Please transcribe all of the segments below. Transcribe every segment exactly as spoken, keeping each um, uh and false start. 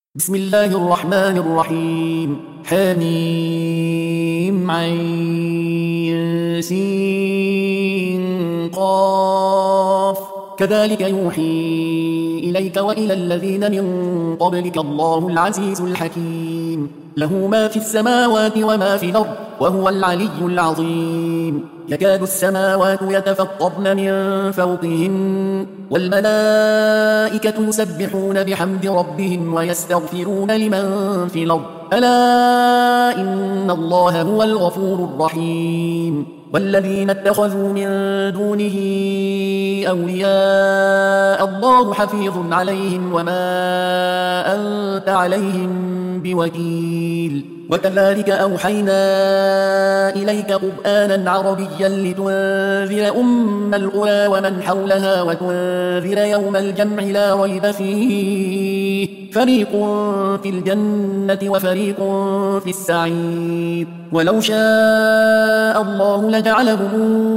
بسم الله الرحمن الرحيم حميم عين سين قاف كذلك يوحي إليك وإلى الذين من قبلك الله العزيز الحكيم له ما في السماوات وما في الأرض وهو العلي العظيم يكاد السماوات يتفطرن من فوقهن والملائكة يسبحون بحمد ربهم ويستغفرون لمن في الأرض ألا إن الله هو الغفور الرحيم والذين اتخذوا من دونه أولياء الله حفيظ عليهم وما أنت عليهم بوكيل وكذلك أوحينا إليك قرآنا عربيا لتنذر أم القرى ومن حولها وتنذر يوم الجمع لا ريب فيه فريق في الجنة وفريق في السعير ولو شاء الله لجعلهم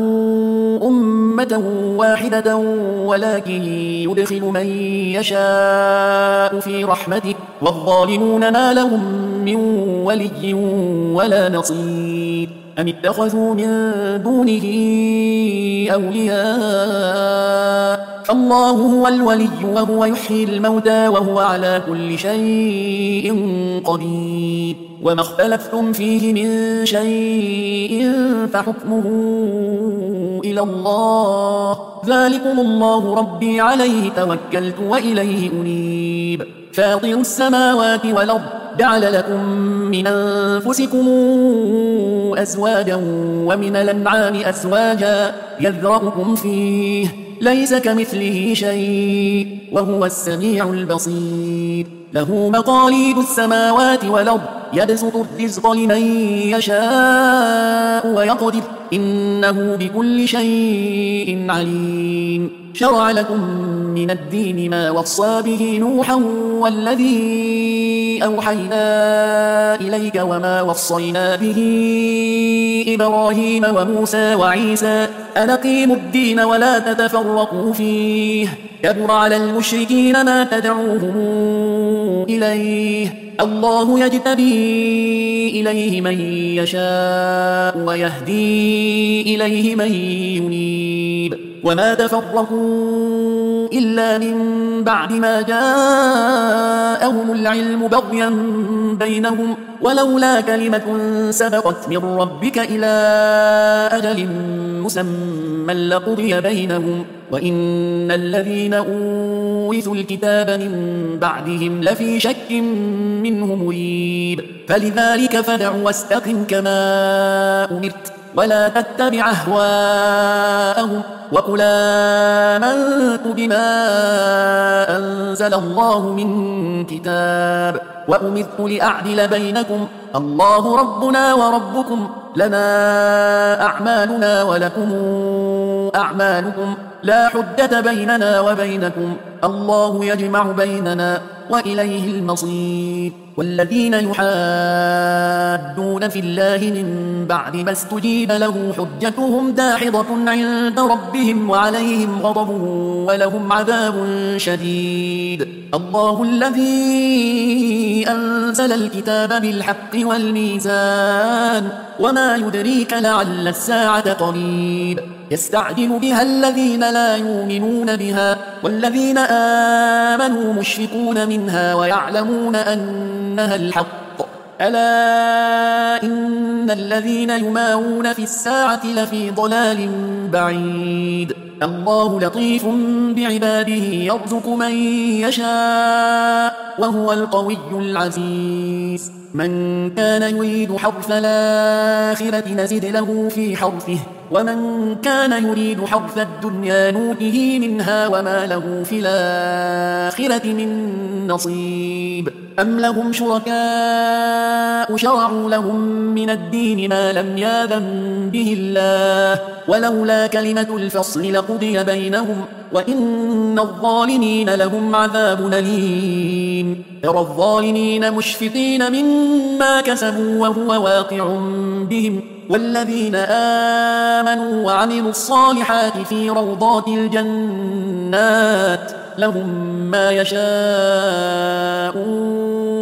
أمة واحدة ولكن يدخل من يشاء في رحمته والظالمون ما لهم من ولي ولا نصير أم اتخذوا من دونه أولياء فالله هو الولي وهو يحيي الموتى وهو على كل شيء قدير وما اختلفتم فيه من شيء فحكمه إلى الله ذلكم الله ربي عليه توكلت وإليه أنيب فاطر السماوات والأرض جعل لكم من أنفسكم أزواجا ومن الأنعام أزواجا يذرأكم فيه ليس كمثله شيء وهو السميع البصير له مقاليد السماوات والأرض يبسط الرزق لمن يشاء ويقدر إنه بكل شيء عليم شرع لكم من الدين ما وصى به نوحا والذي أوحينا إليك وما وصينا به إبراهيم وموسى وعيسى أن أقيموا الدين ولا تتفرقوا فيه كبر على المشركين ما تدعوهم إليه الله يجتبي إليه من يشاء ويهدي إليه من ينيب وما تفرقوا إلا من بعد ما جاءهم العلم بغيا بينهم ولولا كلمة سبقت من ربك إلى أجل مسمى لقضي بينهم وإن الذين أورثوا الكتاب من بعدهم لفي شك منه مريب فلذلك فدع واستقم كما أمرت ولا تتبع أهواءهم وقل آمنت بما أنزل الله من كتاب وأمرت لأعدل بينكم الله ربنا وربكم لنا أعمالنا ولكم أعمالكم لا حجة بيننا وبينكم الله يجمع بيننا وإليه المصير والذين يحادون في الله من بعد ما استجيب له حجتهم داحضة عند ربهم وعليهم غضب ولهم عذاب شديد الله الذي أنزل الكتاب بالحق والميزان وما يدريك لعل الساعة قريب يستعجل بها الذين لا يؤمنون بها والذين آمنوا مشفقون منها ويعلمون أنها الحق ألا إن الذين يمارون في الساعة لفي ضلال بعيد الله لطيف بعباده يرزق من يشاء وهو القوي العزيز من كان يريد حرث الآخرة نزد له في حرثه ومن كان يريد حرث الدنيا نوته منها وما له في الآخرة من نصيب أم لهم شركاء شرعوا لهم من الدين ما لم يأذن به الله ولولا كلمة الفصل لقضي بينهم وإن الظالمين لهم عذاب أليم ترى الظالمين مشفقين مما كسبوا وهو واقع بهم والذين آمنوا وعملوا الصالحات في روضات الجنات لهم ما يشاءون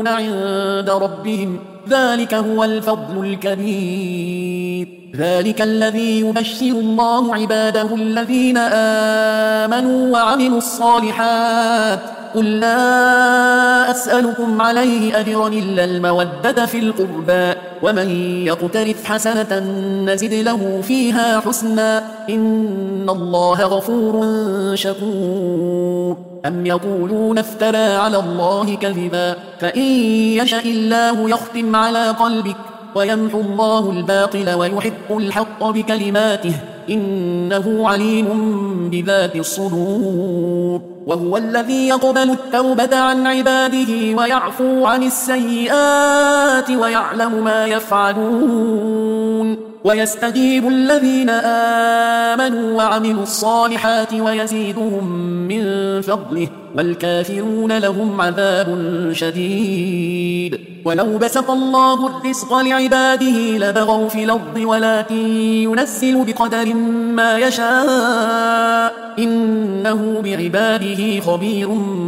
عند ربهم ذلك هو الفضل الكبير. ذلك الذي يبشر الله عباده الذين آمنوا وعملوا الصالحات قل لا أسألكم عليه أجرا إلا المودة في القربى ومن يقترف حسنة نزد له فيها حسنا إن الله غفور شكور. أم يقولون افترى على الله كذبا فإن يشأ الله يختم على قلبك ويمحو الله الباطل ويحق الحق بكلماته إنه عليم بذات الصدور. وهو الذي يقبل التوبة عن عباده ويعفو عن السيئات ويعلم ما يفعلون ويستجيب الذين آمنوا وعملوا الصالحات ويزيدهم من فضله والكافرون لهم عذاب شديد. ولو بسط الله الرزق لعباده لبغوا في الأرض ولكن ينزل بقدر ما يشاء إنه بعباده خبير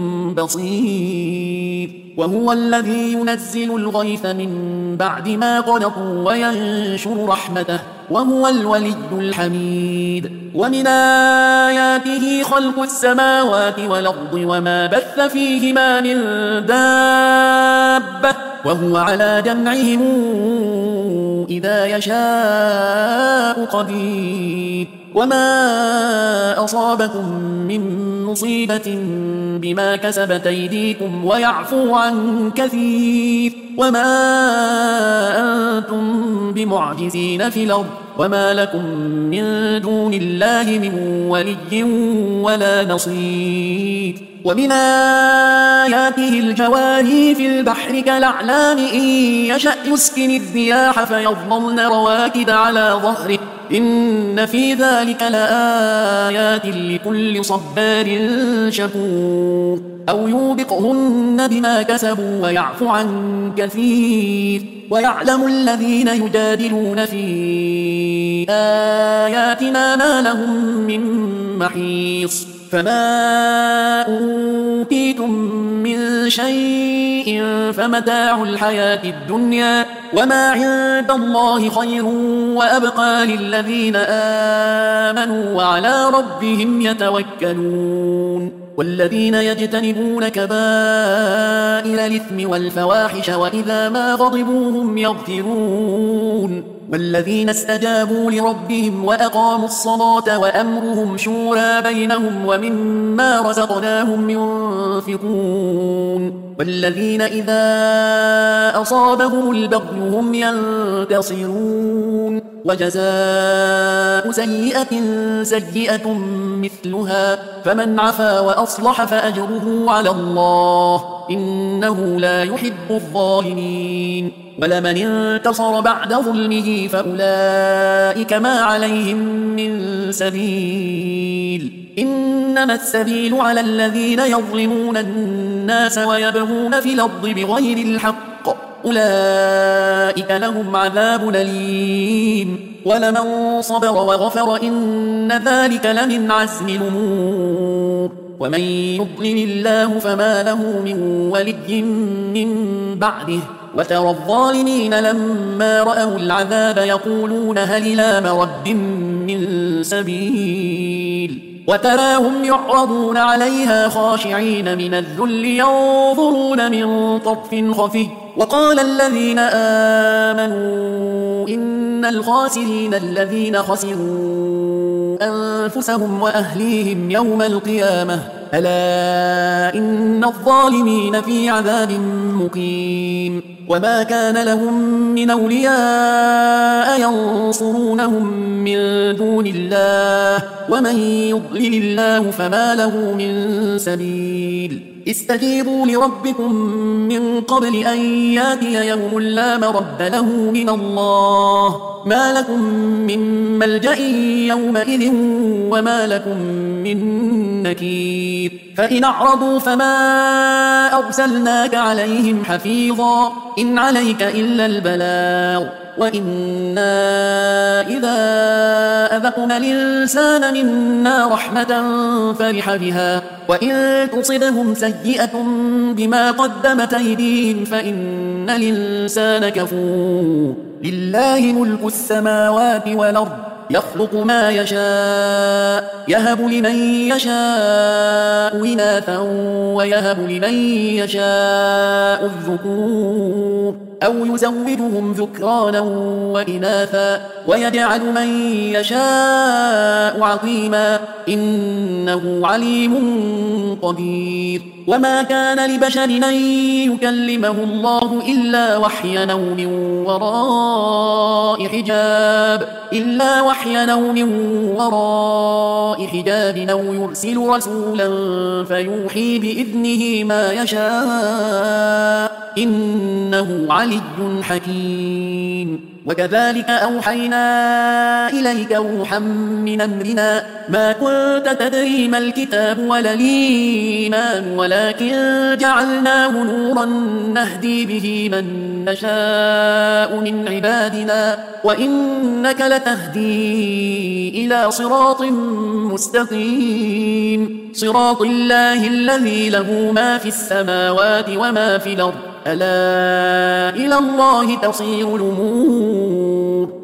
بصير. وهو الذي ينزل الغيث من بعد ما قنطوا وينشر رحمته وهو الولي الحميد. ومن آياته خلق السماوات والأرض وما بث فيهما من دابة وهو على جمعهم إذا يشاء قدير. وما أصابكم من مصيبة بما كسبت أيديكم ويعفو عن كثير وما أنتم بمعجزين في الأرض وما لكم من دون الله من ولي ولا نصير. ومن آياته الجواري في البحر كالأعلام إن يشأ يسكن الرياح فيظللن رواكد على ظهره إن في ذلك لآيات لكل صبار شكور. أو يوبقهن بما كسبوا ويعفو عن كثير. ويعلم الذين يجادلون في آياتنا ما لهم من محيص. فما أوتيتم من شيء فمتاع الحياة الدنيا وما عند الله خير وأبقى للذين آمنوا وعلى ربهم يتوكلون. والذين يجتنبون كبائر الإثم والفواحش وإذا ما غضبوا هم يغفرون. والذين استجابوا لربهم وأقاموا الصلاة وأمرهم شورى بينهم ومما رزقناهم ينفقون. والذين إذا أصابهم البغي هم ينتصرون. وجزاء سيئة سيئة مثلها فمن عفا وأصلح فأجره على الله إنه لا يحب الظالمين. ولمن انتصر بعد ظلمه فأولئك ما عليهم من سبيل إنما السبيل على الذين يظلمون الناس ويبغون في الأرض بغير الحق أولئك لهم عذاب أليم. ولمن صبر وغفر إن ذلك لمن عزم الأمور. ومن يضلل الله فما له من ولي من بعده وترى الظالمين لما رأوا العذاب يقولون هل إلى مرد من سبيل وتراهم يعرضون عليها خاشعين من الذل ينظرون من طرف خفي. وقال الذين آمنوا إن الخاسرين الذين خسروا أنفسهم وأهليهم يوم القيامة ألا إن الظالمين في عذاب مقيم. وما كان لهم من أولياء ينصرونهم من دون الله ومن يضلل الله فما له من سبيل. استجيبوا لربكم من قبل أن ياتي يوم لا مرد له من الله ما لكم من ملجأ يومئذ وما لكم من نكير. فإن أعرضوا فما أرسلناك عليهم حفيظا إن عليك إلا البلاغ وإنا إذا أذقنا الإنسان منا رحمة فرح بها وإن تصبهم سيئة بما قدمت أيديهم فإن الإنسان كفور لله ملك السماوات والأرض يخلق ما يشاء يهب لمن يشاء إناثا ويهب لمن يشاء الذكور أو يزوجهم ذكرانا وإناثا ويجعل من يشاء عقيما إنه عليم قدير وما كان لبشر أن يكلمه الله إلا وحيا أو من وراء حجاب إلا وحيا أو من وراء حجاب أو يرسل رسولا فيوحي بإذنه ما يشاء إنه علي حكيم وكذلك أوحينا إليك روحا من أمرنا ما كنت تدري ما الكتاب ولا الإيمان ولكن جعلناه نورا نهدي به من نشاء من عبادنا وإنك لتهدي إلى صراط مستقيم صراط الله الذي له ما في السماوات وما في الأرض ألا إلى الله تصير الأمور